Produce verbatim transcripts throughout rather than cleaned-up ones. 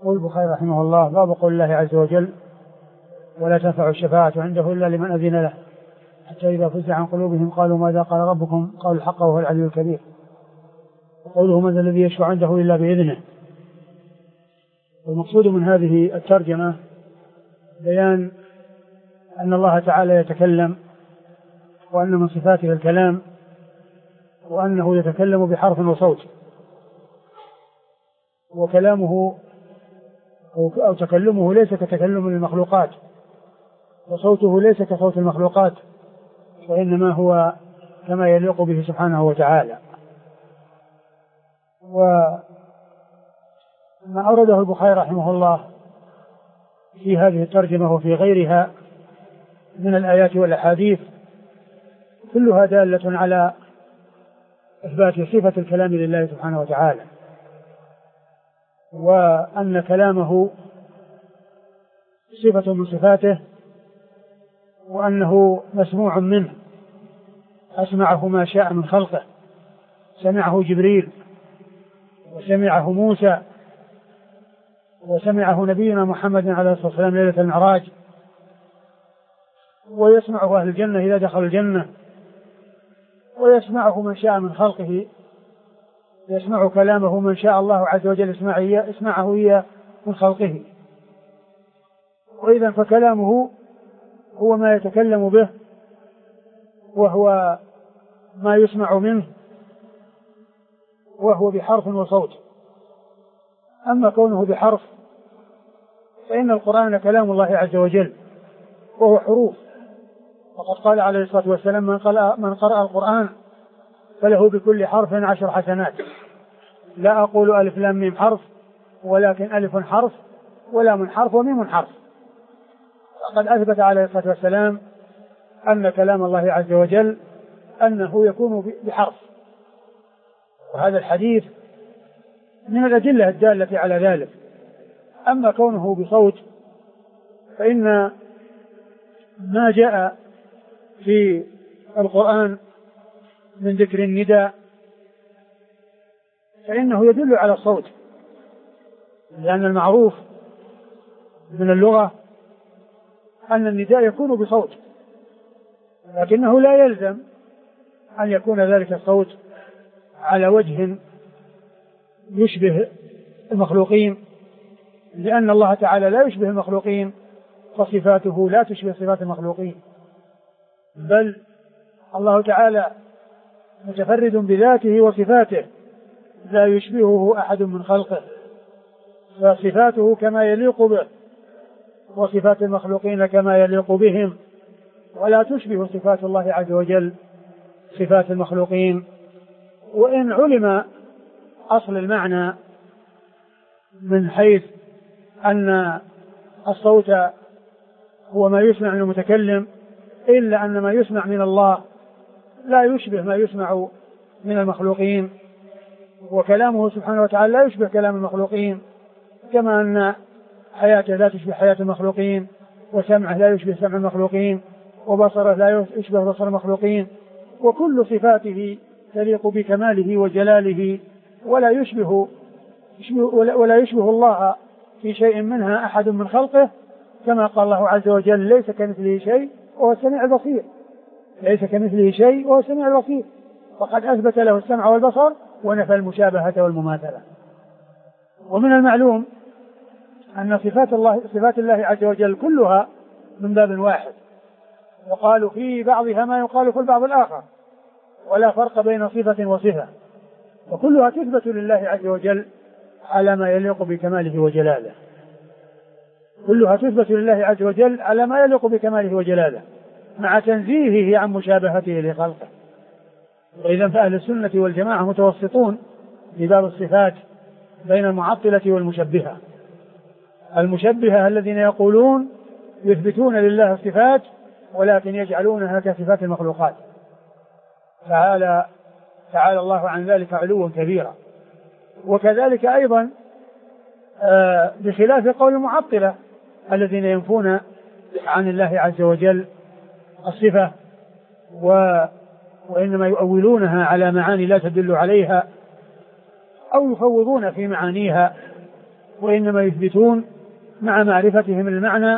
يقول البخاري رحمه الله: باب قول الله عز وجل: ولا تنفع الشفاعة عنده إلا لمن أذن له، حتى إذا فزع عن قلوبهم قالوا ماذا قال ربكم؟ قالوا الحق وهو العلي الكبير. وقوله: من ذا الذي يشفع عنده إلا بإذنه. والمقصود من هذه الترجمة بيان أن الله تعالى يتكلم، وأن من صفاته الكلام، وأنه يتكلم بحرف وصوت، وكلامه أو تكلمه ليس كتكلم المخلوقات، وصوته ليس كصوت المخلوقات، وإنما هو كما يليق به سبحانه وتعالى. وما أورده البخاري رحمه الله في هذه الترجمة وفي غيرها من الآيات والأحاديث كلها دالة على إثبات صفة الكلام لله سبحانه وتعالى، وأن كلامه صفة من صفاته، وأنه مسموع منه، أسمعه ما شاء من خلقه، سمعه جبريل، وسمعه موسى، وسمعه نبينا محمد عليه الصلاة والسلام ليلة المعراج، ويسمعه أهل الجنة إذا دخلوا الجنة، ويسمعه من شاء من خلقه، يسمع كلامه من شاء الله عز وجل اسمعه إياه من خلقه. وإذا فكلامه هو ما يتكلم به، وهو ما يسمع منه، وهو بحرف وصوت. أما كونه بحرف فإن القرآن كلام الله عز وجل وهو حروف، وقد قال عليه الصلاة والسلام: من قرأ, من قرأ القرآن فله بكل حرف عشر حسنات، لا أقول ألف لام ميم حرف، ولكن ألف حرف ولام حرف وميم حرف. وقد أثبت عليه الصلاة والسلام أن كلام الله عز وجل أنه يكون بحرف، وهذا الحديث من الأدلة الدالة على ذلك. أما كونه بصوت فإن ما جاء في القرآن من ذكر النداء فإنه يدل على الصوت، لأن المعروف من اللغة أن النداء يكون بصوت، لكنه لا يلزم أن يكون ذلك الصوت على وجه يشبه المخلوقين، لأن الله تعالى لا يشبه المخلوقين، فصفاته لا تشبه صفات المخلوقين، بل الله تعالى متفرد بذاته وصفاته لا يشبهه أحد من خلقه، فصفاته كما يليق به، وصفات المخلوقين كما يليق بهم، ولا تشبه صفات الله عز وجل صفات المخلوقين. وإن علم أصل المعنى من حيث أن الصوت هو ما يسمع من المتكلم، إلا أن ما يسمع من الله لا يشبه ما يسمع من المخلوقين، وكلامه سبحانه وتعالى لا يشبه كلام المخلوقين، كما أن حياته لا تشبه حياة المخلوقين، وسمعه لا يشبه سمع المخلوقين، وبصره لا يشبه بصر المخلوقين، وكل صفاته تليق بكماله وجلاله، ولا يشبه ولا يشبه الله في شيء منها أحد من خلقه، كما قال الله عز وجل: ليس كمثله شيء وهو السميع البصير. ليس كمثله شيء وهو السميع البصير، وقد أثبت له السمع والبصر ونفى المشابهة والمماثلة. ومن المعلوم أن صفات الله صفات الله عز وجل كلها من باب واحد، وقالوا في بعضها ما يقال في البعض الآخر، ولا فرق بين صفة وصفة، وكلها تثبت لله عز وجل على ما يليق بكماله وجلاله. كلها تثبت لله عز وجل على ما يليق بكماله وجلاله، مع تنزيهه عن مشابهته لخلقه. وإذا فأهل السنة والجماعة متوسطون في باب الصفات بين المعطلة والمشبهة. المشبهة الذين يقولون يثبتون لله الصفات ولكن يجعلونها كصفات المخلوقات، تعالى تعالى الله عن ذلك علوا كبيرا. وكذلك أيضا آه بخلاف قول المعطلة الذين ينفون عن الله عز وجل الصفة و وإنما يؤولونها على معاني لا تدل عليها، أو يفوضون في معانيها وإنما يثبتون مع معرفتهم المعنى،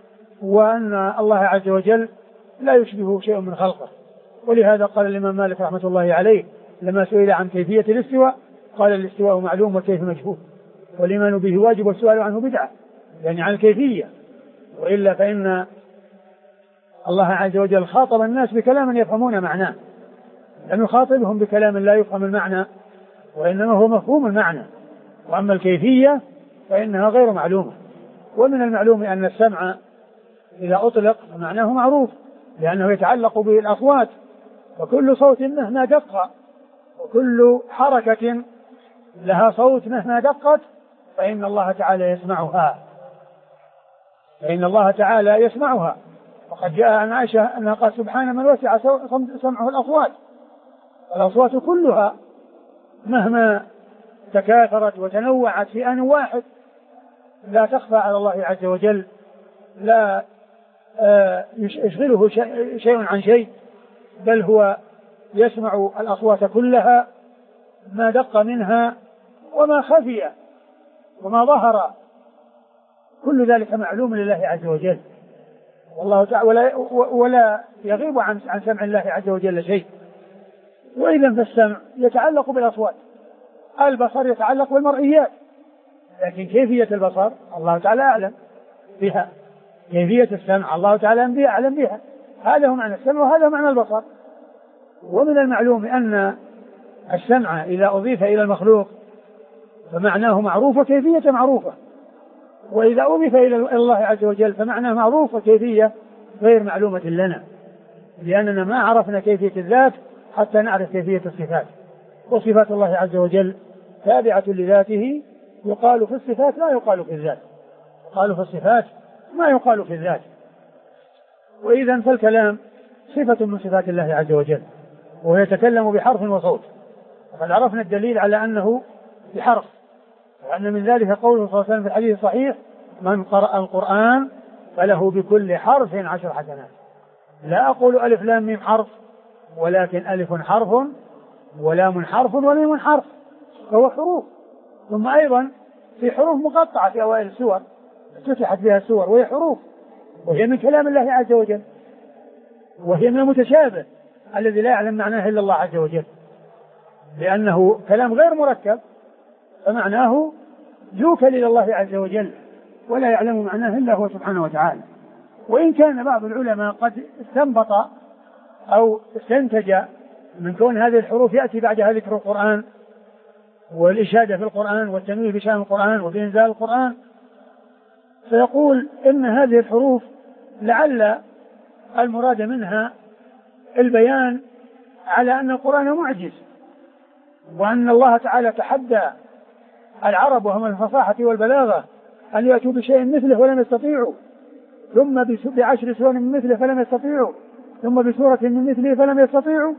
وأن الله عز وجل لا يشبه شيء من خلقه. ولهذا قال الإمام مالك رحمة الله عليه لما سئل عن كيفية الاستواء قال الاستواء معلوم والكيف مجهول، والإيمان به واجب والسؤال عنه بدعة، يعني عن الكيفية. وإلا فإن الله عز وجل خاطب الناس بكلام يفهمون معناه، لم يخاطبهم بكلام لا يفهم المعنى، وإنما هو مفهوم المعنى. وأما الكيفية فإنها غير معلومة. ومن المعلوم أن السمع إذا أطلق معناه معروف، لأنه يتعلق بالأصوات، وكل صوت مهما دق، وكل حركة لها صوت مهما دقت فإن الله تعالى يسمعها، فإن الله تعالى يسمعها. وقد جاء عن عائشة أنها قال سبحان من وسع سمعه الأصوات، الأصوات كلها مهما تكاثرت وتنوعت في آن واحد لا تخفى على الله عز وجل، لا يشغله شيء عن شيء، بل هو يسمع الأصوات كلها ما دق منها وما خفي وما ظهر، كل ذلك معلوم لله عز وجل، والله تعالى ولا, ولا يغيب عن عن سمع الله عز وجل شيء. وإذا فالسمع يتعلق بالأصوات، البصر يتعلق بالمرئيات، لكن كيفية البصر الله تعالى أعلم بها، كيفية السمع الله تعالى أعلم بها. هذا هو معنى السمع وهذا معنى البصر. ومن المعلوم أن السمع إذا أضيف إلى المخلوق فمعناه معروف وكيفية معروفة، وإذا أضيف إلى الله عز وجل فمعناه معروف وكيفية غير معلومة لنا، لأننا ما عرفنا كيفية الذات حتى نعرف كيفية الصفات. وصفات الله عز وجل تابعة لذاته، يقال في الصفات لا يقال في الذات، يقال في الصفات ما يقال في الذات. وإذا فالكلام صفة من صفات الله عز وجل، ويتكلم بحرف وصوت، وقد عرفنا الدليل على أنه بحرف، وأن من ذلك قوله صلى الله عليه وسلم في الحديث الصحيح من قرأ القرآن فله بكل حرف عشر حسنات. لا أقول ألف لام ميم حرف، ولكن ألف حرف ولام حرف وميم حرف، فهو حروف. ثم أيضا في حروف مقطعة في أوائل السور افتتحت بها السور، وهي حروف، وهي من كلام الله عز وجل، وهي من المتشابه الذي لا يعلم معناه إلا الله عز وجل، لأنه كلام غير مركب فمعناه يوكل إلى الله عز وجل ولا يعلم معناه إلا هو سبحانه وتعالى. وإن كان بعض العلماء قد استنبط أو استنتج من كون هذه الحروف يأتي بعدها ذكر القرآن والإشادة في القرآن والتنويه بشأن القرآن وبإنزال القرآن، فيقول إن هذه الحروف لعل المراد منها البيان على أن القرآن معجز، وأن الله تعالى تحدى العرب وهم الفصاحة والبلاغة أن يأتوا بشيء مثله ولم يستطيعوا، ثم بعشر سور من مثله فلم يستطيعوا، ثم بسورة من مثله فلم يستطيعوا،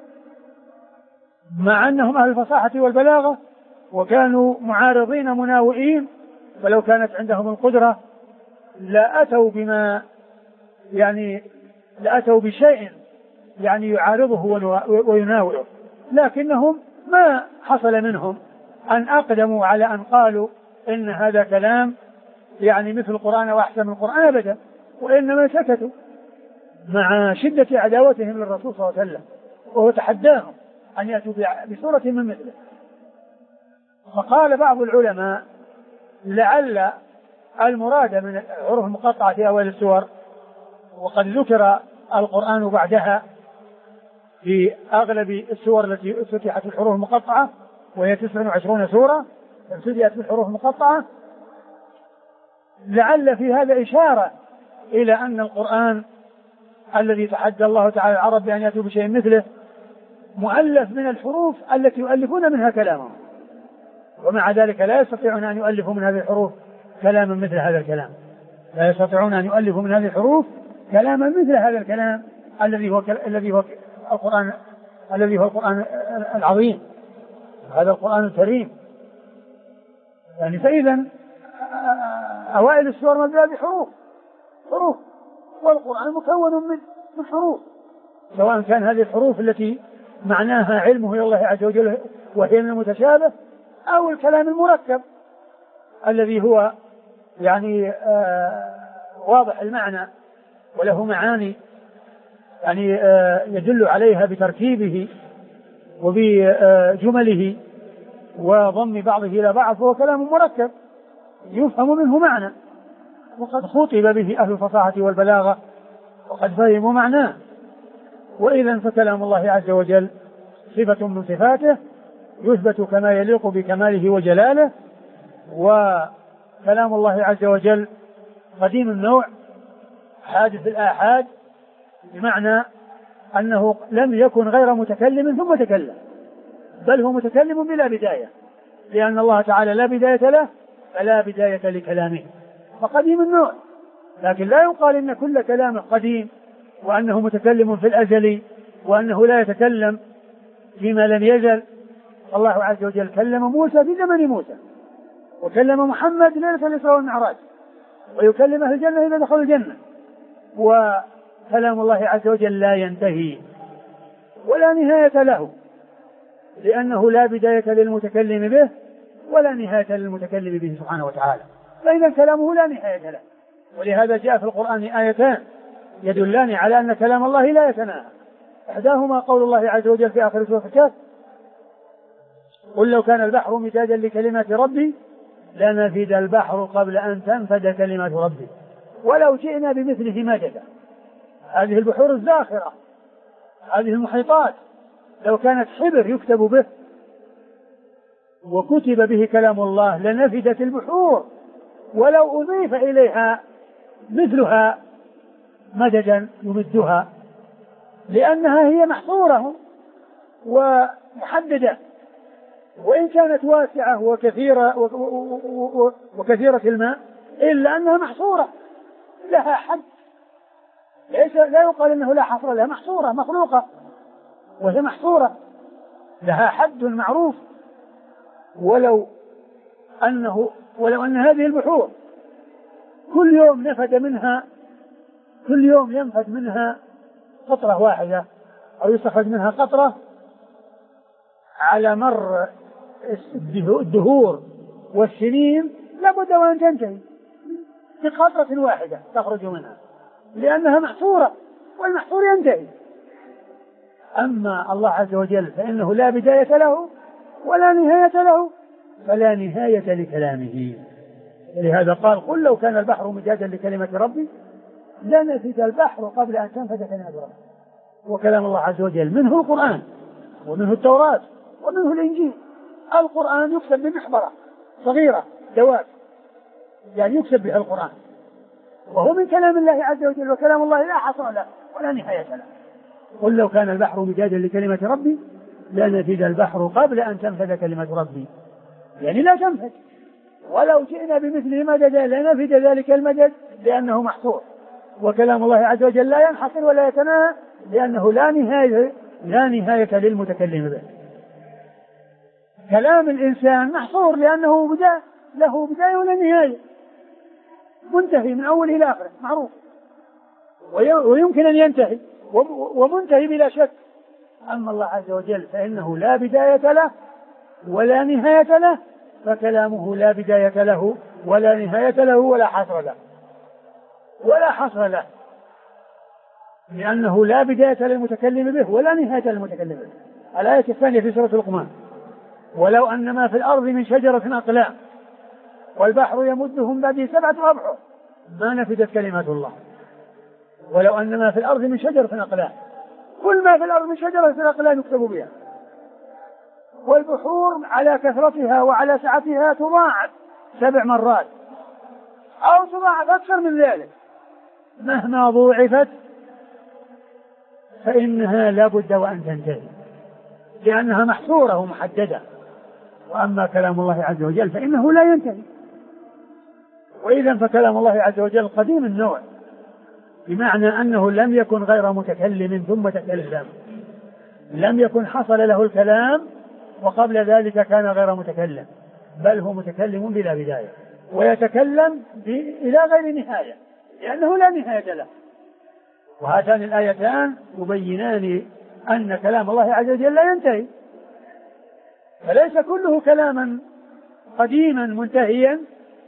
مع أنهم أهل الفصاحة والبلاغة وكانوا معارضين مناوئين، ولو كانت عندهم القدرة لا أتوا بما يعني لا أتوا بشيء يعني يعارضه ويناوئه، لكنهم ما حصل منهم أن أقدموا على أن قالوا إن هذا كلام يعني مثل القرآن وأحسن من القرآن أبدا، وإنما سكتوا مع شدة عداوتهم للرسول صلى الله عليه وسلم، وهو تحداهم أن يأتوا بسورة من مثله. فقال بعض العلماء لعل المراد من الحروف المقطعة في أول السور، وقد ذكر القرآن بعدها في أغلب السور التي افتتحت الحروف المقطعة، وهي تسع وعشرون سورة ابتدأت بالحروف المقطعة، لعل في هذا إشارة إلى أن القرآن الذي تحدى الله تعالى العرب بأن يأتوا بشيء مثله مؤلف من الحروف التي يؤلفون منها كلامهم، ومع ذلك لا يستطيعون أن يؤلفوا من هذه الحروف كلاما مثل هذا الكلام، لا يستطيعون أن يؤلفوا من هذه الحروف كلاما مثل هذا الكلام الذي هو الذي هو القرآن الذي هو القرآن العظيم، هذا القرآن الكريم. يعني فإذا أوائل السور مبدأ بحروف حروف، والقرآن مكون من من حروف، سواء كان هذه الحروف التي معناها علمه إلى الله عز وجل وهي من المتشابه، أو الكلام المركب الذي هو يعني آه واضح المعنى وله معاني يعني آه يدل عليها بتركيبه وبجمله وضم بعضه إلى بعض، فهو كلام مركب يفهم منه معنى، وقد خطب به أهل الفصاحة والبلاغة وقد فهموا معناه. وإذا فكلام الله عز وجل صفة من صفاته يثبت كما يليق بكماله وجلاله، وكلام الله عز وجل قديم النوع حادث الآحاد، بمعنى أنه لم يكن غير متكلم ثم تكلم، بل هو متكلم بلا بداية، لأن الله تعالى لا بداية له فلا بداية لكلامه، فقديم النوع. لكن لا يقال إن كل كلام قديم وأنه متكلم في الأزل وأنه لا يتكلم فيما لم يزل. الله عز وجل كلم موسى في زمن موسى، وكلم محمد ليلة الإسراء والمعراج، ويكلم أهل الجنة إذا دخلوا الجنة. وكلام الله عز وجل لا ينتهي ولا نهاية له، لأنه لا بداية للمتكلم به ولا نهاية للمتكلم به سبحانه وتعالى، فإذا كلامه لا نهاية له. ولهذا جاء في القرآن آيتان يدلان على أن كلام الله لا يتناهى. إحداهما قول الله عز وجل في آخر سورة الكهف: قل لو كان البحر مدادا لكلمات ربي لنفد البحر قبل أن تنفد كلمات ربي ولو جئنا بمثله مددا. هذه البحور الزاخرة، هذه المحيطات، لو كانت حبر يكتب به وكتب به كلام الله لنفدت البحور ولو أضيف إليها مثلها مددا يمدها، لأنها هي محصورة ومحددة، وإن كانت واسعة وكثيرة وكثيرة الماء إلا أنها محصورة لها حد، ليس لا يقال إنه لا حصر لها، محصورة مخلوقة وهي محصورة لها حد معروف. ولو أنه ولو أن هذه البحور كل يوم نفد منها كل يوم ينفد منها قطرة واحدة أو يستخرج منها قطرة على مر الدهور والسنين لابد وأن تنتهي بقطرة واحدة تخرج منها، لأنها محصورة والمحصور ينتهي. أما الله عز وجل فإنه لا بداية له ولا نهاية له، فلا نهاية لكلامه. لهذا قال: قل لو كان البحر مدادا لكلمة ربي لنفد البحر قبل أن تنفد كلمة ربي. وكلام الله عز وجل منه القرآن ومنه التوراة ومنه الإنجيل. القرآن يكتب بمحبرة صغيرة دواب، يعني يكتب بها القرآن، وهو من كلام الله عز وجل، وكلام الله لا حصر له ولا نهاية له. قل لو كان البحر مدادا لكلمة ربي لنفد البحر قبل أن تنفد كلمة ربي، يعني لا تنفد، ولو جئنا بمثله مددا لنفد ذلك المدد لأنه محصور. وكلام الله عز وجل لا ينحصر ولا يتناهى، لأنه لا نهاية لا نهاية للمتكلم به. كلام الإنسان محصور لأنه بداية له بداية ولا نهاية، منتهي من أول إلى آخر معروف، ويمكن أن ينتهي ومنتهي بلا شك. أما الله عز وجل فإنه لا بداية له ولا نهاية له، فكلامه لا بداية له ولا نهاية له ولا حصر له ولا حصر له، لأنه لا بداية للمتكلم به ولا نهاية للمتكلم به. الآية الثانية في سورة لقمان: ولو أن ما في الأرض من شجرة أقلام والبحر يمده من بعده سبعة أبحر ما نفدت كلمات الله. ولو أن ما في الأرض من شجرة أقلام، كل ما في الأرض من شجرة أقلام يكتب بها، والبحور على كثرتها وعلى سعتها تضاعف سبع مرات أو تضاعف أكثر من ذلك، مهما ضوعفت فإنها لا بد وأن تنتهي، لأنها محصورة ومحددة. وأما كلام الله عز وجل فإنه لا ينتهي. وإذا فكلام الله عز وجل قديم النوع، بمعنى أنه لم يكن غير متكلم ثم تكلم، لم يكن حصل له الكلام وقبل ذلك كان غير متكلم، بل هو متكلم بلا بداية ويتكلم إلى غير نهاية، لأنه لا نهاية له. وهاتان الآيتان يبينان أن كلام الله عز وجل لا ينتهي، فليس كله كلاما قديما منتهيا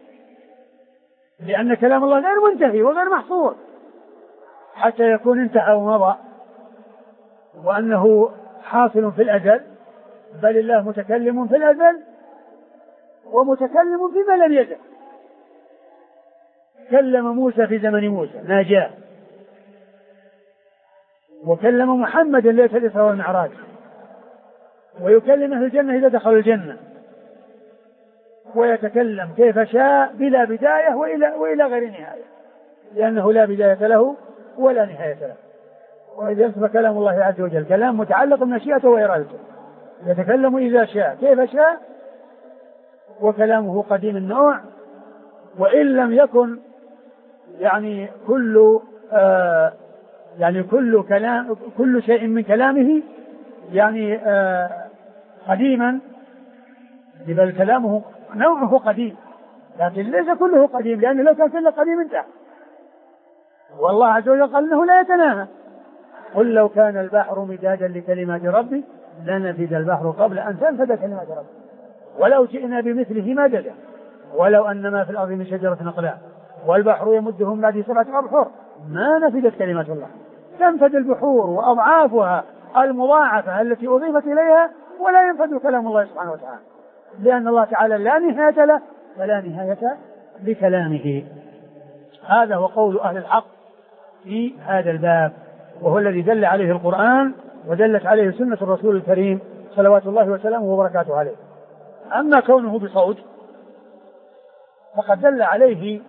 لأن كلام الله غير منتهي وغير محصور حتى يكون انتهى ومضى وأنه حاصل في الأزل، بل الله متكلم في الأزل ومتكلم فيما لم يزل. كلم موسى في زمن موسى ناجاه، وكلم محمد ليلة الإسراء والمعراج، ويكلمه في الجنة إذا دخل الجنة، ويتكلم كيف شاء بلا بداية وإلى, وإلى غير نهاية، لأنه لا بداية له ولا نهاية له. وإذا يصف كلام الله عز وجل كلام متعلق بمشيئته وإرادته، يتكلم إذا شاء كيف شاء، وكلامه قديم النوع، وإن لم يكن يعني كل آه يعني كل كلام كل شيء من كلامه يعني آه قديما، بل كلامه نوعه قديم، لكن ليس كله قديم، لأنه لو كان كله قديم انتهى. والله عز وجل قال إنه لا يتناهى. قل لو كان البحر مدادا لكلمات ربي لنفد البحر قبل أن تنفد كلمات ربي ولو جئنا بمثله مددا ولو أن ما في الأرض من شجرة أقلام والبحر يمده من بعده سبعة أبحر ما نفدت كلمات الله. تنفد البحور وأضعافها المضاعفة التي أضيفت إليها ولا ينفد كلام الله سبحانه وتعالى، لأن الله تعالى لا نهاية له ولا نهاية لكلامه. هذا هو قول أهل الحق في هذا الباب، وهو الذي دل عليه القرآن ودلت عليه سنة الرسول الكريم صلوات الله وسلامه وبركاته عليه. أما كونه بصوت فقد دل عليه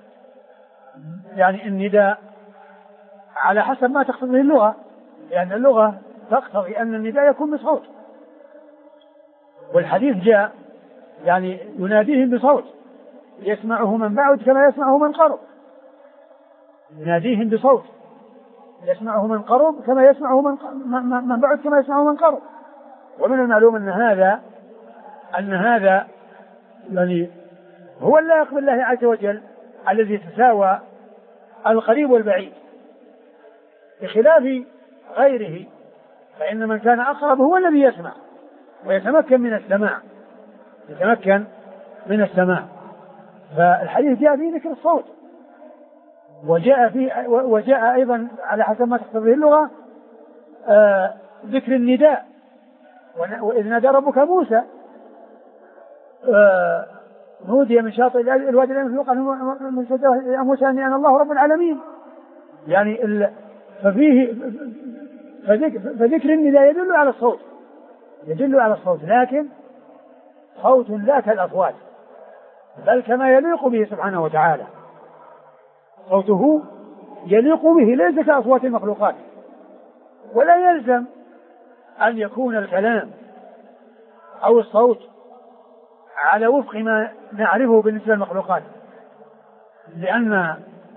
يعني النداء على حسب ما تقتضيه اللغة، لأن يعني اللغة تقتضي أن النداء يكون بصوت، والحديث جاء يعني يناديهم بصوت يسمعه من بعد كما يسمعه من قرب، يناديهم بصوت يسمعه من قرب كما يسمعه من من بعد كما يسمعه من قرب. ومن المعلوم أن هذا أن هذا يعني هو اللائق بالله عز وجل الذي تساوى القريب والبعيد، بخلاف غيره فإن من كان أقرب هو الذي يسمع ويتمكن من السماع يتمكن من السماع. فالحديث جاء فيه ذكر الصوت، وجاء فيه وجاء أيضا على حسب ما تقتضيه اللغة آه ذكر النداء، وإذ نادى ربك موسى آه نودي من شاطئ الوادي الأيمن فوق من شجرة يا موسى أني أنا الله رب العالمين. يعني ال... ففيه فذكر, فذكر النداء يدل على الصوت يدل على الصوت لكن صوت لا كالأصوات، بل كما يليق به سبحانه وتعالى. صوته يليق به ليس كأصوات المخلوقات، ولا يلزم أن يكون الكلام أو الصوت على وفق ما نعرفه بالنسبة للمخلوقات، لأن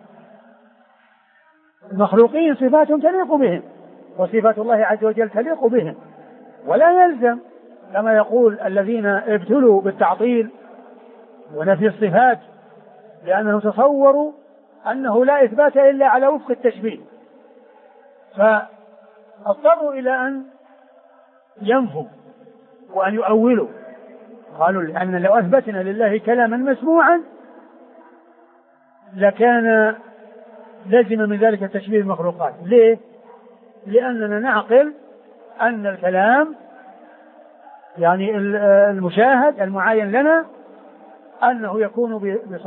المخلوقين صفاتهم تليق بهم وصفات الله عز وجل تليق بهم، ولا يلزم كما يقول الذين ابتلوا بالتعطيل ونفي الصفات لأنهم تصوروا أنه لا إثبات إلا على وفق التشبيه، فاضطروا إلى أن ينفوا وأن يؤولوا. قالوا لأن لو أثبتنا لله كلاما مسموعا لكان لازم من ذلك تشبيه المخلوقات. ليه؟ لأننا نعقل أن الكلام يعني المشاهد المعاين لنا أنه يكون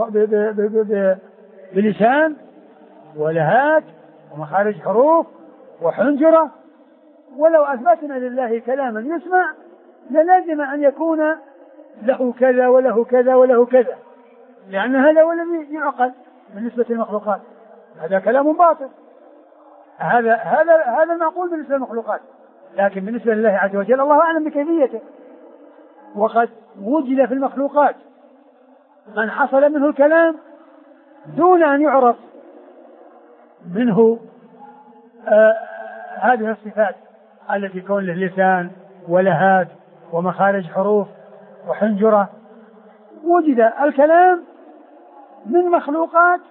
بلسان ولهات ومخارج حروف وحنجرة، ولو أثبتنا لله كلاما يسمع للازم أن يكون له كذا وله كذا وله كذا، لأن هذا هو الذي يعقل بالنسبة للمخلوقات. هذا كلام باطل، هذا هذا هذا المعقول بالنسبة للمخلوقات، لكن بالنسبة لله عز وجل الله أعلم بكيفيته. وقد وجد في المخلوقات من حصل منه الكلام دون أن يعرف منه آه هذه الصفات التي يكون له لسان ولهات ومخارج حروف وحنجرة. وجد الكلام من مخلوقات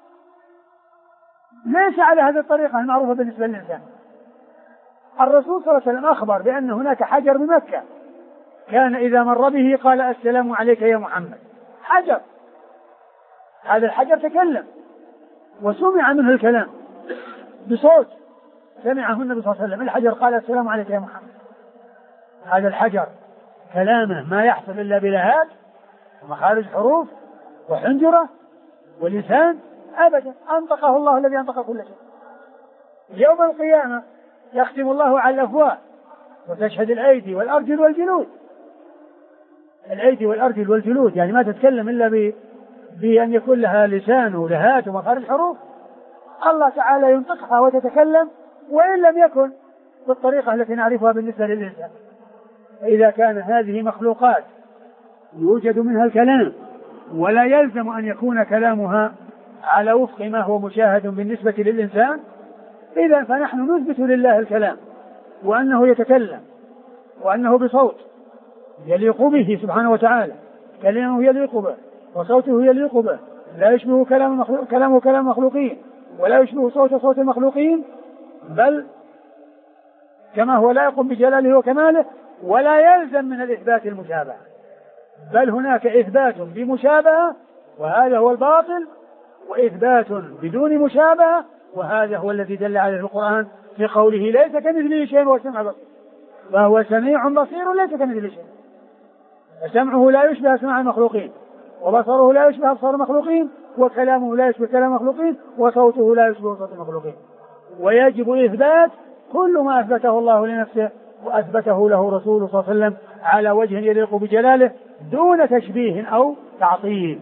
ليس على هذه الطريقة المعروفة بالنسبة للإنسان. الرسول صلى الله عليه وسلم أخبر بأن هناك حجر بمكة كان إذا مر به قال السلام عليك يا محمد. حجر هذا الحجر تكلم وسمع منه الكلام بصوت سمعه النبي صلى الله عليه وسلم. الحجر قال السلام عليك يا محمد. هذا الحجر كلامه ما يحصل إلا بلهات ومخارج حروف وحنجرة ولسان أبدا، أنطقه الله الذي أنطق كل شيء. يوم القيامة يختم الله على الأفواه وتشهد الأيدي والأرجل والجلود. الأيدي والأرجل والجلود يعني ما تتكلم إلا ب... بأن يكون لها لسان ولهات ومخارج حروف. الله تعالى ينطقها وتتكلم وإن لم يكن بالطريقة التي نعرفها بالنسبة للإنسان. إذا كان هذه مخلوقات يوجد منها الكلام ولا يلزم أن يكون كلامها على وفق ما هو مشاهد بالنسبة للإنسان، إذا فنحن نثبت لله الكلام وأنه يتكلم وأنه بصوت يليق به سبحانه وتعالى، كلامه يليق به وصوته يليق به، لا يشبه كلام مخلوق كلامه كلام مخلوقين ولا يشبه صوت صوت المخلوقين، بل كما هو لائق بجلاله وكماله، ولا يلزم من الإثبات المشابهة، بل هناك إثبات بمشابهة وهذا هو الباطل، وإثبات بدون مشابهة وهذا هو الذي دل عليه القرآن في قوله ليس كمثله شيء وهو السميع البصير، وهو سميع بصير ليس كمثله شيء. سمعه لا يشبه سمع المخلوقين، وبصره لا يشبه أبصار المخلوقين، وكلامه لا يشبه كلام المخلوقين، وصوته لا يشبه صوت المخلوقين. ويجب إثبات كل ما أثبته الله لنفسه وأثبته له رسوله صلى الله عليه وسلم على وجه يليق بجلاله دون تشبيه أو تعطيل،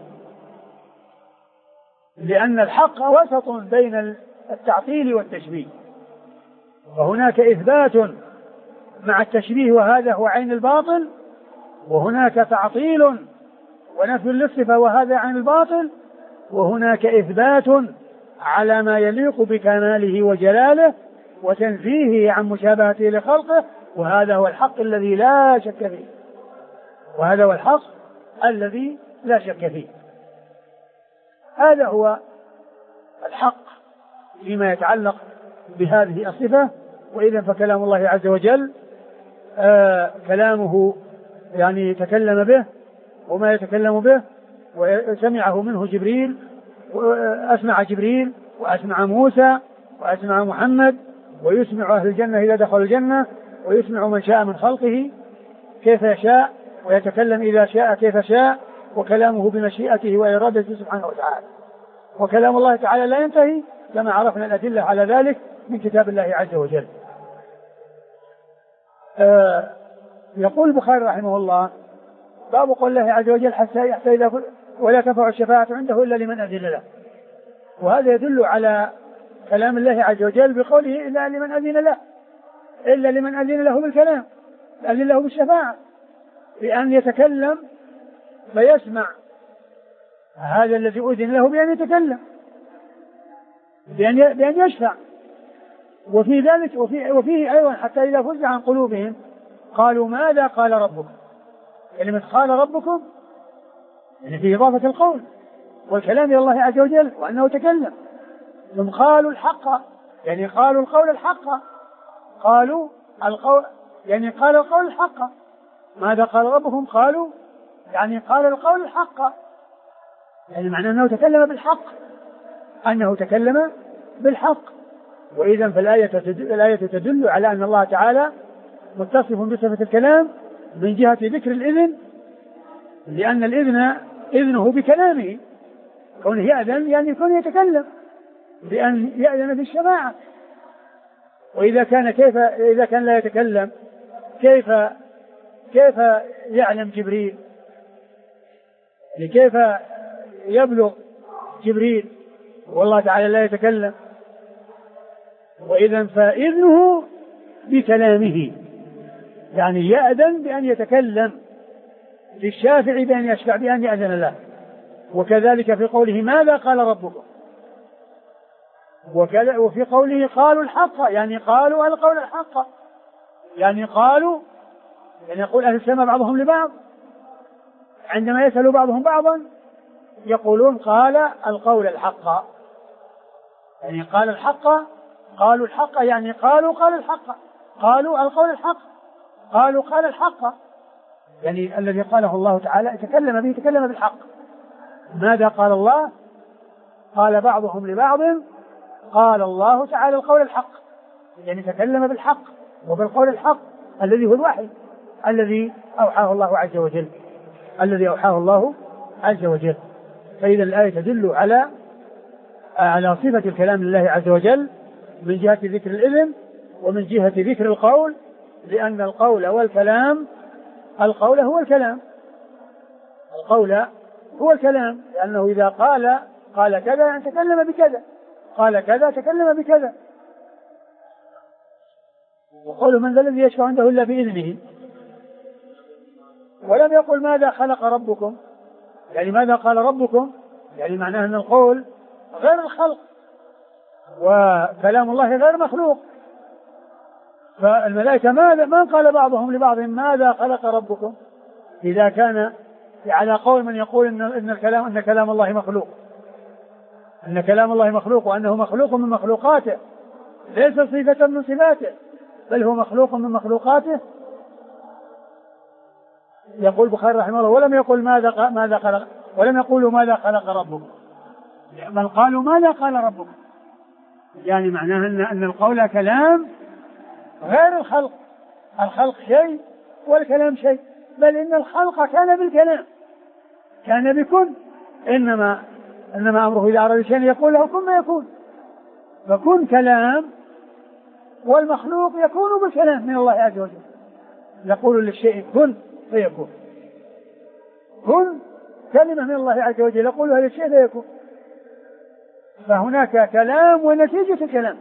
لأن الحق وسط بين التعطيل والتشبيه. وهناك إثبات مع التشبيه وهذا هو عين الباطل، وهناك تعطيل ونفي للصفة وهذا عين الباطل، وهناك إثبات على ما يليق بكماله وجلاله وتنزيهه عن مشابهته لخلقه، وهذا هو الحق الذي لا شك فيه، وهذا هو الحق الذي لا شك فيه. هذا هو الحق فيما يتعلق بهذه الصفة. وإذا فكلام الله عز وجل آه كلامه يعني تكلم به وما يتكلم به، وسمعه منه جبريل، وأسمع جبريل وأسمع موسى وأسمع محمد، ويسمع أهل الجنة إذا دخلوا الجنة، ويسمع من شاء من خلقه كيف يشاء، ويتكلم إذا شاء كيف شاء، وكلامه بمشيئته وإرادته سبحانه وتعالى. وكلام الله تعالى لا ينتهي كما عرفنا الأدلة على ذلك من كتاب الله عز وجل. آه يقول البخاري رحمه الله باب قول الله عز وجل حتى إذا ولا تنفع الشفاعة عنده إلا لمن أذن له. وهذا يدل على كلام الله عز وجل بقوله إلا لمن أذن له، إلا لمن أذن له بالكلام، أذن له بالشفاعة، بأن يتكلم فيسمع هذا الذي أذن له بأن يتكلم، بأن بأن يشفع. وفي ذلك وفي وفيه أيضا حتى إذا فزع عن قلوبهم قالوا ماذا قال ربكم. كلمة قال ربكم يعني في إضافة القول والكلام إلى الله عز وجل وأنه تكلم. ثم قالوا الحق يعني قالوا القول الحق، قالوا القول يعني قال القول الحق. ماذا قال ربكم؟ قالوا يعني قال القول الحق، يعني معناه أنه تكلم بالحق، أنه تكلم بالحق. وإذا فالآية تدل, الآية تدل على أن الله تعالى متصف بصفة الكلام من جهة ذكر الإذن، لأن الإذن إذنه بكلامه، كونه يأذن يعني يكون يتكلم بأن يأذن بالشفاعة. وإذا كان كيف إذا كان لا يتكلم كيف كيف يعلم جبريل؟ كيف يبلغ جبريل والله تعالى لا يتكلم؟ وإذا فإذنه بكلامه، يعني يأذن بأن يتكلم، للشافع بأن يشفع بأن يأذن له. وكذلك في قوله ماذا قال ربكم، وفي قوله قالوا الحق يعني قالوا القول الحق، يعني قالوا يعني يقول أهل السماء بعضهم لبعض عندما يسأل بعضهم بعضا يقولون قال القول الحق، يعني قال الحق، قالوا الحق يعني قالوا قال الحق، قالوا القول الحق، قالوا قال الحق، يعني الذي قاله الله تعالى تكلم به تكلم بالحق. ماذا قال الله؟ قال بعضهم لبعض قال الله تعالى القول الحق، يعني تكلم بالحق وبالقول الحق الذي هو الوحي الذي أوحاه الله عز وجل الذي أوحاه الله عز وجل. فإذا الآية تدل على على صفة الكلام لله عز وجل من جهة ذكر الإذن ومن جهة ذكر القول، لأن القول والكلام القول هو الكلام القول هو الكلام لأنه إذا قال قال كذا يعني تكلم بكذا، قال كذا تكلم بكذا. وقوله من ذا الذي يشفع عنده إلا بإذنه، ولم يقل ماذا خلق ربكم، يعني ماذا قال ربكم، يعني معناه أن القول غير الخلق وكلام الله غير مخلوق. فالملائكة ماذا ما قال بعضهم لبعض ماذا خلق ربكم إذا كان على قول من يقول إن, إن الكلام إن كلام الله مخلوق أن كلام الله مخلوق وأنه مخلوق من مخلوقاته ليس صفة من صفاته بل هو مخلوق من مخلوقاته. يقول البخاري رحمه الله ولم يقل ماذا ماذا خلق ولم يقولوا ماذا خلق ربكم بل قالوا ماذا قال ربكم، يعني معناه أن أن القول كلام غير الخلق، الخلق شيء والكلام شيء، بل إن الخلق كان بالكلام كان بكن، إنما إنما أمره إذا أراد شيئا يقول له كن ما يكون، فكن كلام والمخلوق يكون بالكلام من الله عز وجل، يقول للشيء كن فيكون، كن كلمة من الله عز وجل يقولها للشيء فيكون. فهناك كلام ونتيجة الكلام،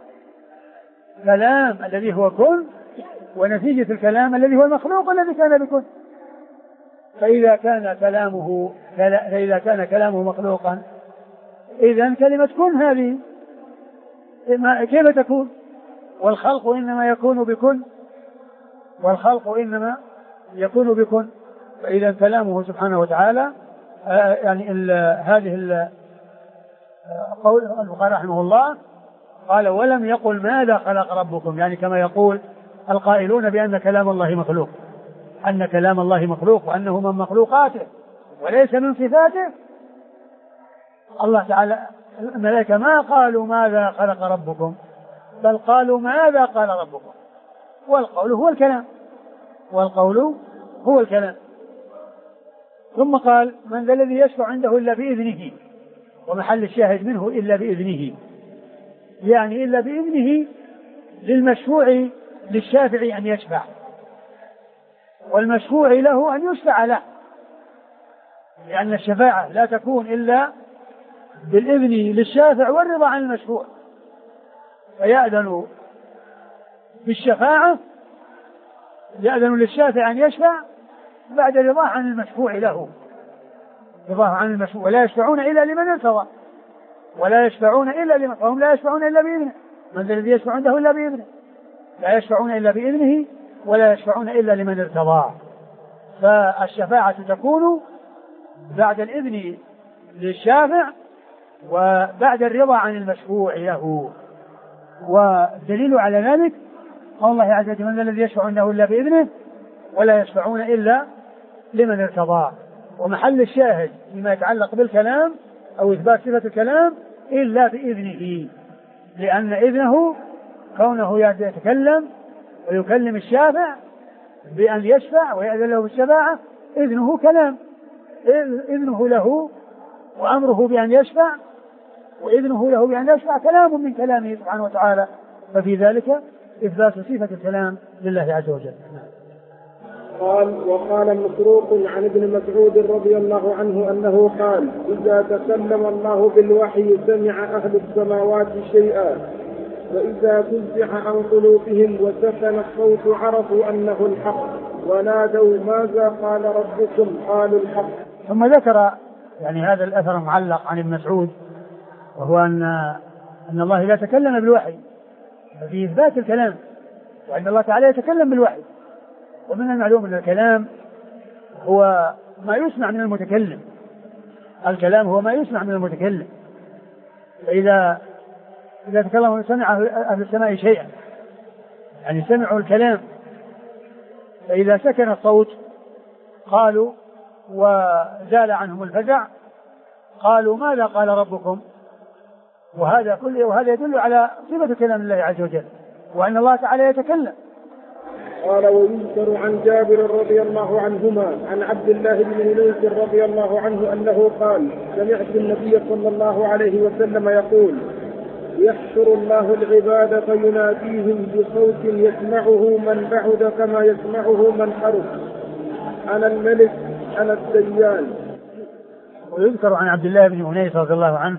كلام الذي هو كن ونتيجة الكلام الذي هو المخلوق الذي كان بكن. فإذا كان كلامه فإذا كان كلامه مخلوقا إذن كلمة كن هذه كيف تكون؟ والخلق إنما يكون بكن والخلق إنما يكون بكن. فإذا كلامه سبحانه وتعالى يعني ال هذه ال قول البخاري رحمه الله قال ولم يقل ماذا خلق ربكم، يعني كما يقول القائلون بأن كلام الله مخلوق أن كلام الله مخلوق وأنه من مخلوقاته وليس من صفاته. الله تعالى الملائكة ما قالوا ماذا خلق ربكم بل قالوا ماذا قال ربكم، والقول هو الكلام والقول هو الكلام. ثم قال من ذا الذي يشفع عنده إلا بإذنه، ومحل الشاهد منه إلا بإذنه، يعني إلا بإذنه للمشفوع للشافع أن يشفع، والمشفوع له أن يشفع له، لأن الشفاعة لا تكون إلا بالإذن للشافع والرضا عن المشفوع، فيأذن بالشفاعة يأذن للشافع أن يشفع بعد رضاه عن المشفوع له، رضاه عن المشفوع، ولا يشفعون إلا لمن ارتضى ولا يشفعون إلا لمن فهم لا يشفعون إلا بإذنه، من ذا الذي يشفع عنده إلا بإذنه، لا يشفعون إلا بإذنه ولا يشفعون إلا لمن ارتضى. فالشفاعة تكون بعد الإذن للشافع وبعد الرضا عن المشفوع له. والدليل على ذلك قول الله عز وجل من ذا الذي يشفع عنده إلا بإذنه ولا يشفعون إلا لمن ارتضى. ومحل الشاهد فيما يتعلق بالكلام أو إثبات صفة الكلام إلا بإذنه، لأن إذنه كونه يتكلم ويكلم الشافع بأن يشفع ويأذن له بالشفاعة إذنه كلام، إذنه له وأمره بأن يشفع وإذنه له بأن يشفع كلام من كلامه سبحانه وتعالى، ففي ذلك إثبات صفة الكلام لله عز وجل. قال وقال مسروق عن ابن مسعود رضي الله عنه أنه قال إذا تكلم الله بالوحي سمع أهل السماوات شيئا، فإذا فزع عن قلوبهم وسكن الصوت عرفوا أنه الحق ونادوا ماذا قال ربكم قالوا الحق. ثم ذكر يعني هذا الأثر معلق عن ابن مسعود، وهو أن أن الله لا يتكلم بالوحي في إثبات الكلام، وأن الله تعالى يتكلم بالوحي. ومن المعلوم أن الكلام هو ما يسمع من المتكلم، الكلام هو ما يسمع من المتكلم. فإذا إذا تكلم سمع أهل السماء شيئا يعني سمعوا الكلام، فإذا سكن الصوت قالوا وزال عنهم الفزع قالوا ماذا قال ربكم وهذا كله وهذا يدل على صفة كلام الله عز وجل وأن الله تعالى يتكلم. قال ويذكر عن جابر رضي الله عنهما عن عبد الله بن أنيس رضي الله عنه أنه قال سمعت النبي صلى الله عليه وسلم يقول يحشر الله العباد فيناديهم بصوت يسمعه من بعد كما يسمعه من قرب أنا الملك أنا الديان. ويذكر عن عبد الله بن أنيس رضي الله عنه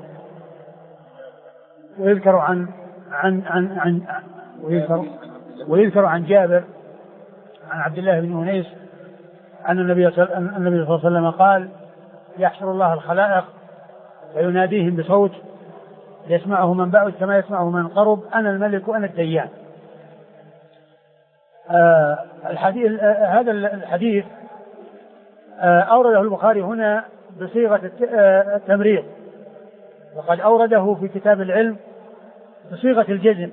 ويذكر عن عن عن, عن ويذكر, ويذكر عن جابر عن عبد الله بن أنيس أن النبي صلى الله عليه وسلم قال يحشر الله الخلائق فيناديهم بصوت يسمعه من بعد كما يسمعه من قرب أنا الملك أنا الديان. آه الحديث آه هذا الحديث آه أورده البخاري هنا بصيغة التمريض وقد أورده في كتاب العلم بصيغة الجزم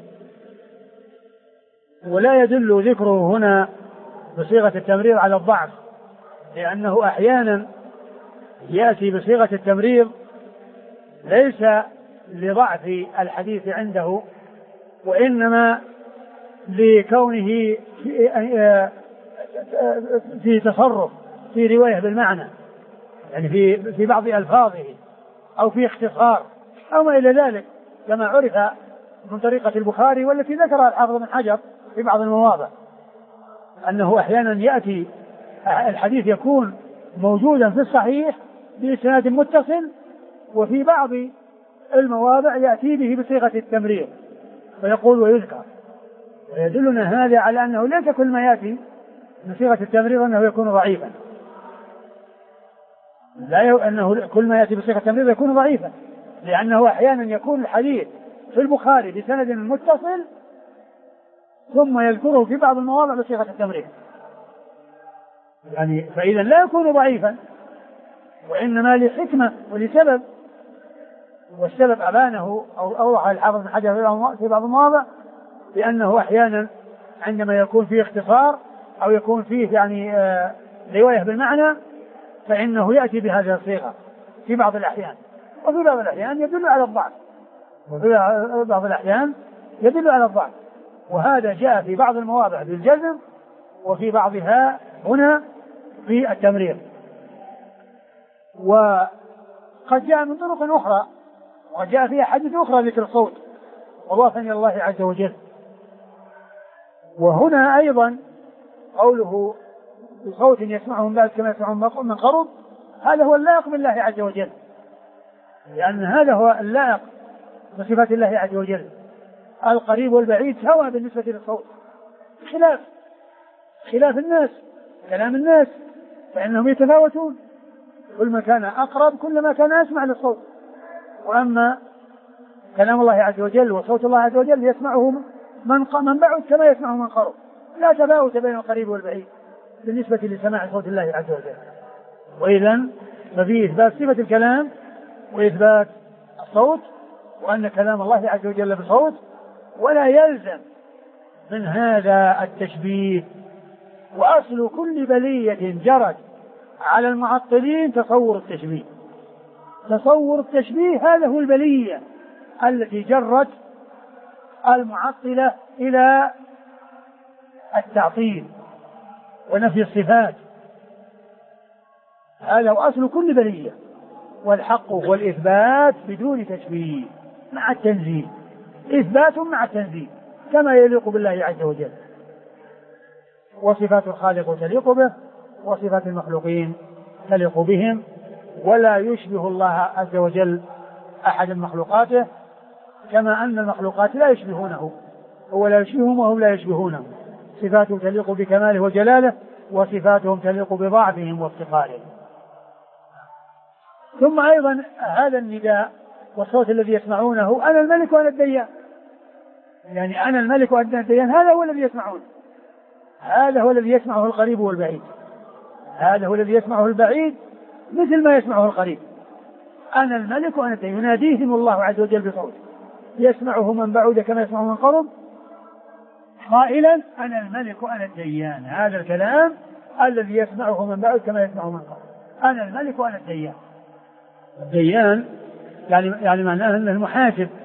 ولا يدل ذكره هنا بصيغة التمريض على الضعف لأنه أحيانا يأتي بصيغة التمريض ليس لضعف الحديث عنده وإنما لكونه في, في تصرف في رواية بالمعنى يعني في في بعض ألفاظه أو في اختصار أو ما إلى ذلك كما عرف من طريقة البخاري والتي ذكرها الحافظ بن حجر في بعض المواضع أنه أحيانا يأتي الحديث يكون موجودا في الصحيح بإسناد متصل وفي بعض المواضع يأتي به بصيغة التمريض فيقول ويذكر ويدلنا هذا على أنه ليس كل ما يأتي بصيغة التمريض أنه يكون ضعيفا لا ي... أنه كل ما يأتي بصيغة التمريض يكون ضعيفا لأنه أحيانا يكون الحديث في البخاري بسند متصل ثم يذكره في بعض المواضع بصيغة التمريض يعني فإذا لا يكون ضعيفا وإنما لحكمة ولسبب والسبب أبانه أو أوضح الحافظ بن حجر في بعض المواضع لأنه أحيانا عندما يكون فيه اختصار أو يكون فيه يعني آه رواية بالمعنى فإنه يأتي بهذه الصيغة في بعض الأحيان وفي بعض الأحيان يدل على الضعف وفي بعض الأحيان يدل على الضعف وهذا جاء في بعض المواضع بالجزم وفي بعضها هنا في التمرير وقد جاء من طرق أخرى وجاء فيها حديث أخرى ذكر الصوت وضافا إلى الله عز وجل وهنا أيضا قوله بصوت يسمعه من بعد كما يسمعه من قرب هذا هو اللائق بالله عز وجل لأن هذا هو اللائق بصفات الله عز وجل القريب والبعيد سواء بالنسبة للصوت خلاف خلاف الناس كلام الناس فإنهم يتفاوتون كل ما كان أقرب كل ما كان أسمع للصوت وأما كلام الله عز وجل وصوت الله عز وجل يسمعه من من بعد كما يسمعه من قرب لا تفاوت بين القريب والبعيد بالنسبة لسماع صوت الله عز وجل وإذا ففيه إثبات صفة الكلام وإثبات الصوت وأن كلام الله عز وجل بصوت ولا يلزم من هذا التشبيه وأصل كل بلية جرت على المعطلين تصور التشبيه تصور التشبيه هذا هو البلية التي جرت المعطلة إلى التعطيل ونفي الصفات هذا هو أصل كل بلية والحق هو الإثبات بدون تشبيه مع التنزيل إثبات مع التنزيل كما يليق بالله عز وجل وصفات الخالق تليق به وصفات المخلوقين تليق بهم ولا يشبه الله عز وجل أحد من مخلوقاته كما أن المخلوقات لا يشبهونه هو لا يشبههم وهم لا يشبهونه صفاته تليق بكماله وجلاله وصفاتهم تليق بضعفهم وافتقارهم ثم أيضا هذا النداء والصوت الذي يسمعونه أنا الملك وأنا الديان يعني أنا الملك وأنا الديان هذا هو الذي يسمعون هذا هو الذي يسمعه القريب والبعيد هذا هو الذي يسمعه البعيد مثل ما يسمعه القريب أنا الملك وأنا الديان يناديهم الله عز وجل بصوت يسمعه من بعد كما يسمعه من قرب قائلا أنا الملك وأنا الديان هذا الكلام الذي يسمعه من بعد كما يسمعه من قرب أنا الملك وأنا الديان الديان يعني يعني معناه أنه المحاسب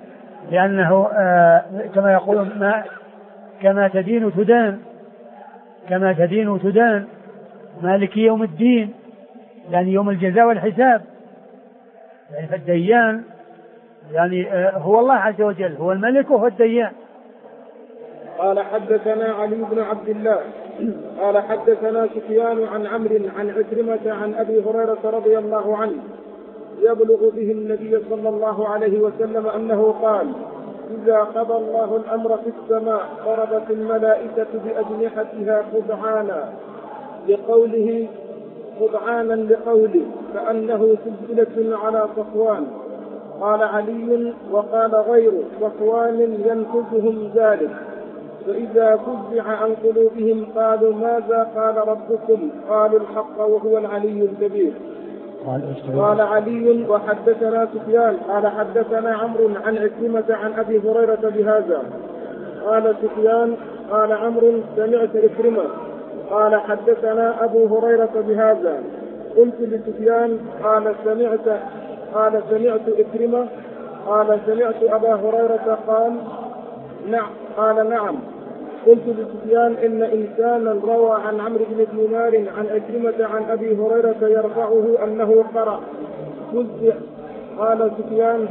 لأنه آه كما يقولون ما كما تدين تدان، كما تدين تدان، مالك يوم الدين يعني يوم الجزاء والحساب. يعني فالديان يعني آه هو الله عز وجل، هو الملك وهو الديان. قال حدثنا علي بن عبد الله قال حدثنا سفيان عن عمرو عن عكرمة عن أبي هريرة رضي الله عنه يبلغ به النبي صلى الله عليه وسلم أنه قال: إذا قضى الله الأمر في السماء ضربت الملائكة بأجنحتها خضعانا لقوله خضعانا لقوله كأنه سلسلة على صفوان. قال علي: وقال غيره صفوان ينفذهم ذلك، فإذا فزع عن قلوبهم قالوا: ماذا قال ربكم؟ قالوا: الحق وهو العلي الكبير. قال علي: وحدثنا سفيان قال حدثنا عمرو عن عكرمة عن أبي هريرة بهذا. قال سفيان قال عمرو: سمعت عكرمة قال حدثنا أبو هريرة بهذا. قلت لسفيان: قال سمعت قال سمعت عكرمة قال سمعت أبا هريرة قال نعم قال نعم. قلت لسفيان: إن إنسانا روى عن عمرو بن دينار عن عكرمة عن أبي هريرة يرفعه أنه قرأ فزع. قال سفيان: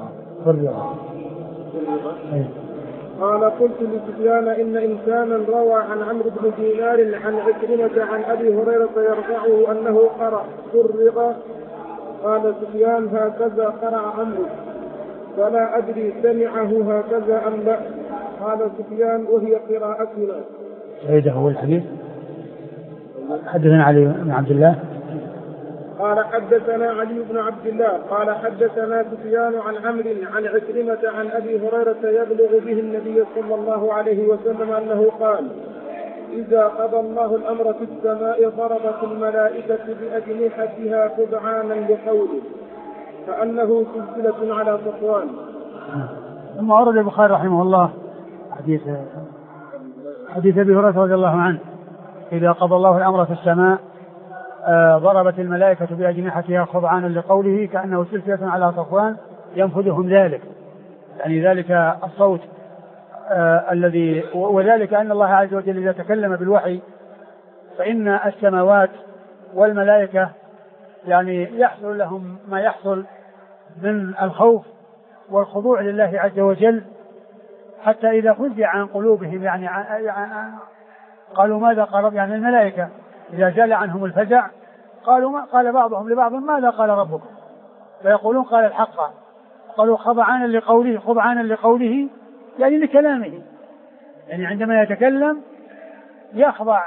قال قلت لسفيان: إن إنسانا روى عن عمرو بن دينار عن عكرمة عن أبي هريرة يرفعه أنه قرأ فرغ. قال سفيان: هكذا قرأ عمرو، فلا أدري سمعه هكذا أم لا. قال سفيان: وهي قراءتنا. هذا هو الحديث. حدثنا علي بن عبد الله قال حدثنا علي بن عبد الله قال حدثنا سفيان عن عمرو عن عكرمة عن أبي هريرة يبلغ به النبي صلى الله عليه وسلم أنه قال: إذا قضى الله الأمر في السماء ضربت الملائكة بأجنحتها خضعانا لقوله كأنه سلسلة على صفوان. ثم أورد البخاري رحمه الله حديث حديث أبي هريرة رضي الله عنه: إذا قضى الله الأمر في السماء آه ضربت الملائكة بأجنحتها خضعانا لقوله كأنه سلسلة على صفوان ينفذهم ذلك، يعني ذلك الصوت آه الذي وذلك أن الله عز وجل إذا تكلم بالوحي فإن السماوات والملائكة يعني يحصل لهم ما يحصل من الخوف والخضوع لله عز وجل، حتى إذا فزع عن قلوبهم يعني قالوا: ماذا قال؟ يعني الملائكة إذا زال عنهم الفزع قالوا ما قال بعضهم لبعض: ماذا قال ربكم؟ فيقولون: قال الحق. قالوا: خضعانا لقوله خضعانا لقوله يعني لكلامه، يعني عندما يتكلم يخضع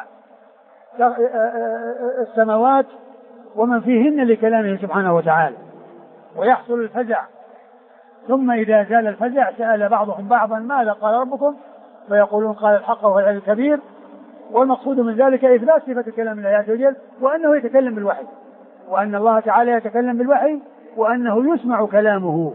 السماوات ومن فيهن لكلامه سبحانه وتعالى ويحصل الفزع. ثم إذا زال الفزع سأل بعضهم بعضا: ماذا قال ربكم؟ فيقولون: قال الحق وهو العلي الكبير. والمقصود من ذلك إثبات صفة كلام الله عز وجل، وأنه يتكلم بالوحي، وأن الله تعالى يتكلم بالوحي، وأنه يسمع كلامه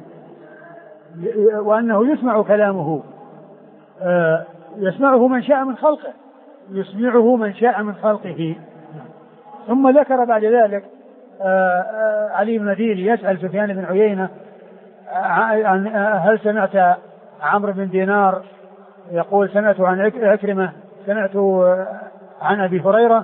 وأنه يسمع كلامه آه يسمعه من شاء من خلقه يسمعه من شاء من خلقه. ثم ذكر بعد ذلك آه آه علي بن مديني يسأل سفيان بن عيينة: هل سمعت عمرو بن دينار يقول سمعت عن عكرمة سمعت عن أبي هريرة؟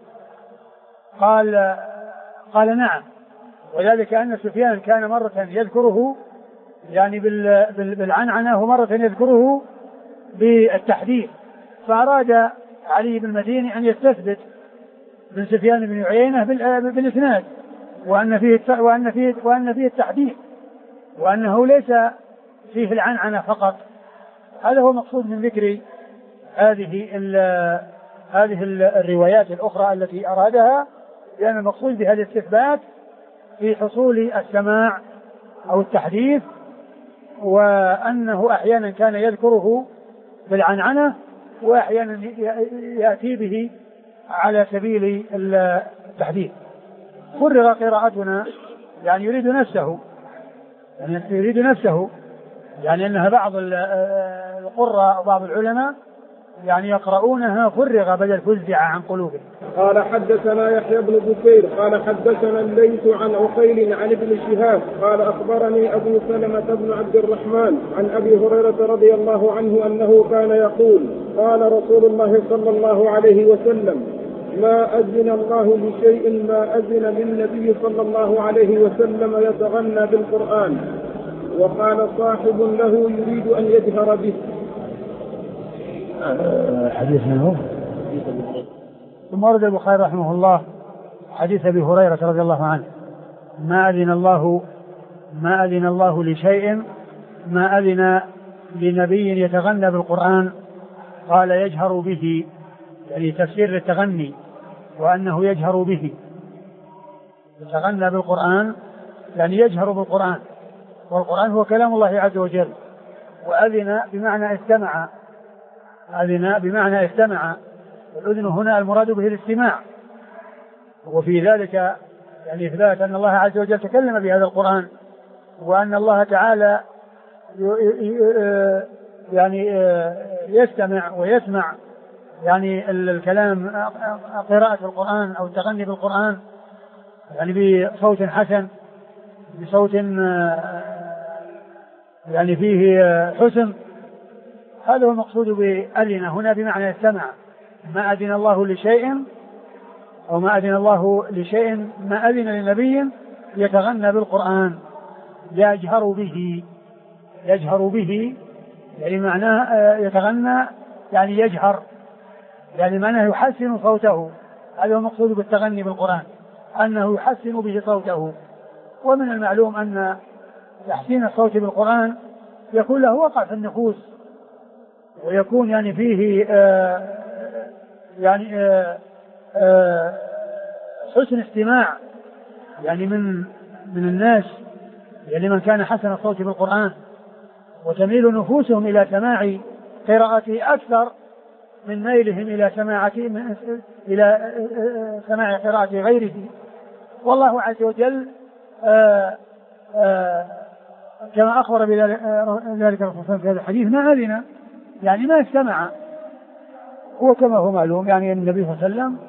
قال قال نعم. وذلك أن سفيان كان مرة يذكره يعني بالعنعنة ومرة يذكره بالتحديث، فأراد علي بن المديني أن يستثبت من سفيان بن عيينة بالإسناد وأن فيه وأن فيه وأن فيه التحديث، وأنه ليس فيه العنعنة فقط. هذا هو مقصود من ذكر هذه هذه الروايات الأخرى التي أرادها، لأن المقصود بهذا الاستثبات في حصول السماع أو التحديث، وأنه أحيانا كان يذكره بالعنعنة وأحيانا يأتي به على سبيل التحديث. فرغ قراءتنا يعني يريد نفسه يعني يريد نفسه يعني أنها بعض القراء وبعض العلماء يعني يقرؤونها فرغ بدل فزع عن قلوبهم. قال حدثنا يحيى بن بكير قال حدثنا الليث عن عقيل عن ابن شهاب قال أخبرني أبو سلمة بن عبد الرحمن عن أبي هريرة رضي الله عنه أنه كان يقول قال رسول الله صلى الله عليه وسلم ما أذن الله لشيء ما أذن للنبي صلى الله عليه وسلم يتغنى بالقرآن. وقال صاحب له يريد أن يجهر به. حديث منه. ثم ورد البخاري رحمه الله حديث أبي هريرة رضي الله عنه ما أذن الله ما أذن الله لشيء ما أذن لنبي يتغنى بالقرآن قال يجهر به، يعني تفسير للتغني وأنه يجهر به. يتغنى بالقرآن يعني يجهر بالقرآن، والقرآن هو كلام الله عز وجل. وأذن بمعنى استمع، أذن بمعنى استمع، والأذن هنا المراد به الاستماع. وفي ذلك يعني إثبات أن الله عز وجل تكلم بهذا القرآن، وأن الله تعالى يعني يستمع ويسمع يعني الكلام قراءة القرآن أو التغني بالقرآن يعني بصوت حسن، بصوت يعني فيه حسن. هذا هو المقصود بأذن هنا بمعنى استمع. ما أذن الله لشيء أو ما أذن الله لشيء ما أذن لنبي يتغنى بالقرآن يجهر به. يجهر به يعني معناه يتغنى يعني يجهر، يعني معناه يحسن صوته. هذا هو المقصود بالتغني بالقرآن، أنه يحسن به صوته. ومن المعلوم أن تحسين الصوت بالقرآن يكون له وقع في النفوس، ويكون يعني فيه آآ يعني آآ آآ حسن استماع يعني من من الناس، يعني من كان حسن الصوت بالقرآن، وتميل نفوسهم إلى سماع قراءته أكثر من ميلهم إلى سماع إلى سماع قراءة غيره. والله عز وجل آآ آآ كما أخبر بذلك الرسول في هذا الحديث ما أذن يعني ما استمع، هو كما هو معلوم يعني النبي صلى الله عليه وسلم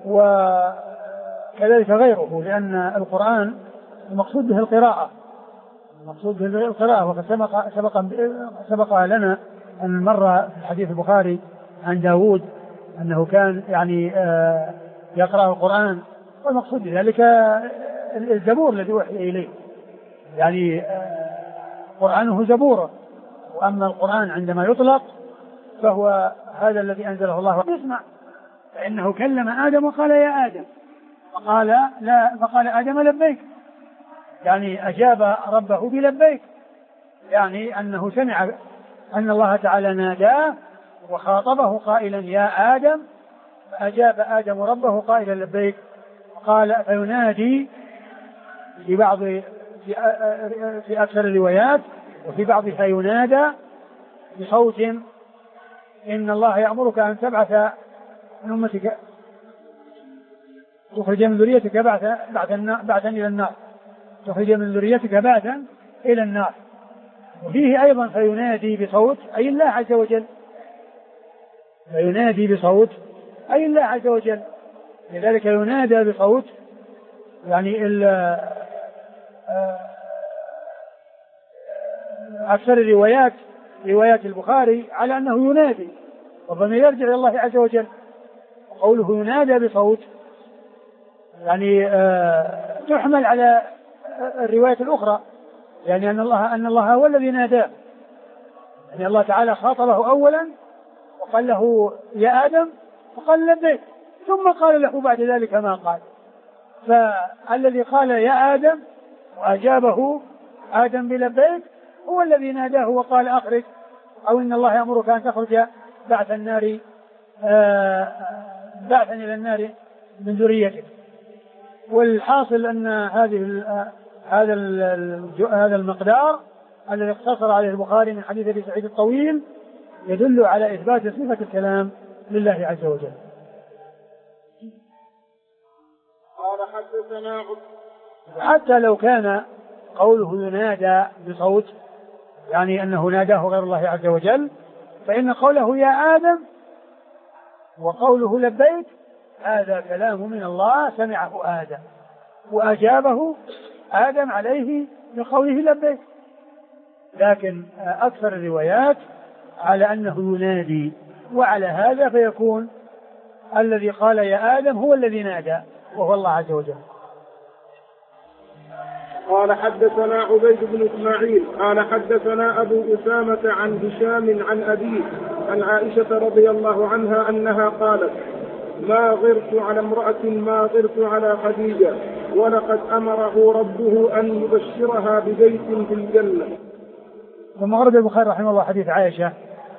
وكذلك غيره، لأن القرآن المقصود به القراءة، المقصود به القراءة. وقد سبق سبق سبق لنا أن مر في الحديث البخاري عن داود أنه كان يعني يقرأ القرآن، والمقصود بذلك الزبور الذي وحي إليه، يعني قرآنه زبورة. وأما القرآن عندما يطلق فهو هذا الذي أنزله الله يسمع، فإنه كلم آدم وقال يا آدم، فقال لا فقال آدم لبيك، يعني أجاب ربه بلبيك، يعني أنه سمع أن الله تعالى ناداه وخاطبه قائلا يا آدم، فأجاب آدم ربه قائلا لبيك. قال فينادي في بعض في, في أكثر الروايات وفي بعضها ينادى بصوت إن الله يأمرك أن تبعث من أمتك تخرج من ذريتك بعثا بعثا إلى النار، تخرج من ذريتك بعثا إلى النار. وفيه أيضا فينادي بصوت أي الله عز وجل، فينادي بصوت أي الله عز وجل، لذلك ينادى بصوت يعني أكثر الروايات روايات البخاري على أنه ينادي، والضمير يرجع إلى الله عز وجل. وقوله ينادى بصوت يعني آه تحمل على الرواية الأخرى، يعني أن الله أن الله هو الذي ناداه، يعني الله تعالى خاطبه أولا وقال له يا آدم فقال لبيك، ثم قال له بعد ذلك ما قال. فالذي قال يا آدم وأجابه آدم بلبيك هو الذي ناداه وقال أخرج، أو إن الله يأمرك أن تخرج بعث النار بعثا إلى النار من ذريتك. والحاصل أن هذه هذا هذا المقدار الذي اقتصر عليه البخاري من حديث أبي سعيد الطويل يدل على إثبات صفة الكلام لله عز وجل. قال حدثنا حتى لو كان قوله ينادى بصوت يعني أنه ناداه غير الله عز وجل، فإن قوله يا آدم وقوله لبيك هذا كلام من الله سمعه آدم وأجابه آدم عليه بقوله لبيك. لكن أكثر الروايات على أنه ينادي، وعلى هذا فيكون الذي قال يا آدم هو الذي نادى وهو الله عز وجل. قال حدثنا عبيد بن إسماعيل قال حدثنا أبو أسامة عن هشام عن أبيه عن عائشة رضي الله عنها أنها قالت ما غرت على امرأة ما غرت على خديجة ولقد أمره ربه أن يبشرها ببيت في الجنة. ثم ورد البخاري رحمه الله حديث عائشة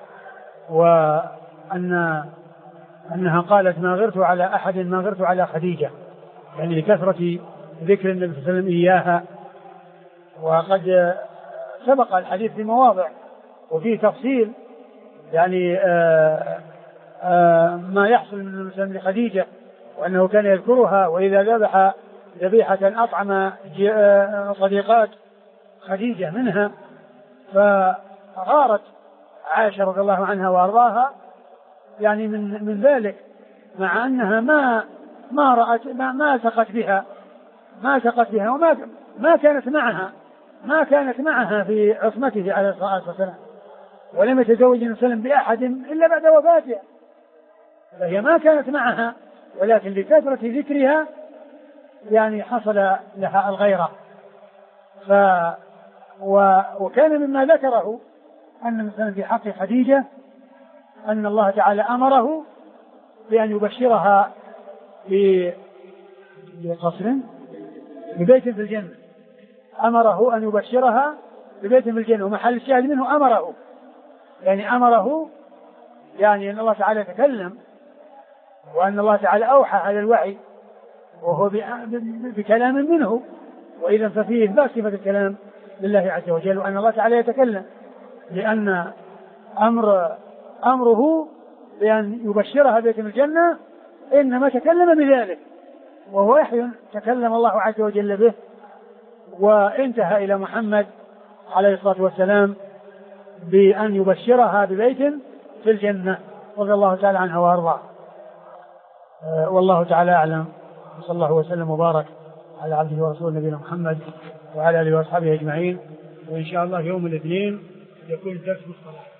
وأن أنها قالت ما غرت على أحد ما غرت على خديجة، يعني لكثرة ذكر النبي صلى الله عليه وسلم إياها. وقد سبق الحديث في مواضع وفيه تفصيل يعني آآ آآ ما يحصل من النبي صلى الله عليه وسلم لخديجة، وأنه كان يذكرها وإذا ذبح ذبيحة أطعم صديقات خديجة منها، فغارت عائشة رضي الله عنها وأرضاها يعني من من ذلك، مع أنها ما ما رأت ما, ما سقت بها ما سقت بها وما ما كانت معها ما كانت معها في عصمته عليه الصلاة والسلام، ولم يتزوج النبي صلى الله عليه وسلم بأحد إلا بعد وفاتها، فهي ما كانت معها، ولكن لكثرة ذكرها يعني حصل لها الغيرة. ف وكان مما ذكره أن مثلا في حق خديجة أن الله تعالى أمره بأن يبشرها بقصر ببيت في الجنة، أمره أن يبشرها ببيت في الجنة، ومحل الشاهد منه أمره، يعني أمره يعني أن الله تعالى تكلم، وأن الله تعالى أوحى على الوحي وهو بكلام منه، وإذا ففيه إثبات صفة الكلام لله عز وجل، وأن الله تعالى يتكلم، لأن أمر أمره بأن يبشرها بيت الجنة إنما تكلم بذلك، وهو وحي تكلم الله عز وجل به، وانتهى إلى محمد عليه الصلاة والسلام بأن يبشرها ببيت في الجنة رضي الله تعالى عنها وأرضاه. والله تعالى أعلم، صلى الله وسلم وبارك على عبده ورسوله نبينا محمد وعلى آله وأصحابه أجمعين. وإن شاء الله يوم الاثنين يكون الدرس مصطلح.